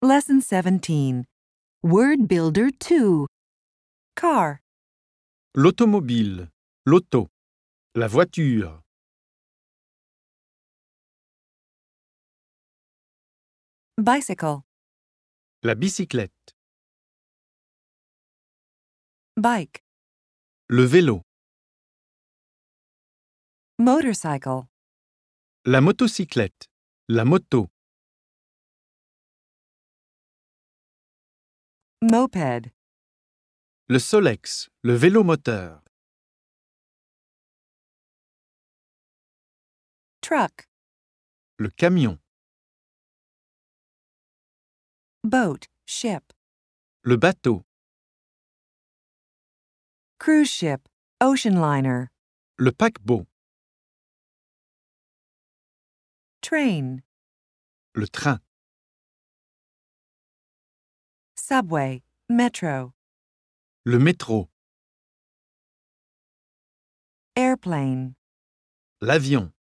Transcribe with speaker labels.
Speaker 1: Lesson 17. Word Builder 2. Car,
Speaker 2: L'automobile, l'auto, la voiture,
Speaker 1: bicycle,
Speaker 2: la bicyclette,
Speaker 1: bike,
Speaker 2: le vélo,
Speaker 1: motorcycle,
Speaker 2: la motocyclette, la moto,
Speaker 1: moped,
Speaker 2: le Solex, le vélo moteur,
Speaker 1: truck,
Speaker 2: le camion,
Speaker 1: boat, ship,
Speaker 2: le bateau,
Speaker 1: cruise ship, ocean liner,
Speaker 2: le paquebot,
Speaker 1: train,
Speaker 2: le train,
Speaker 1: subway, metro,
Speaker 2: le métro,
Speaker 1: airplane.
Speaker 2: l'avion.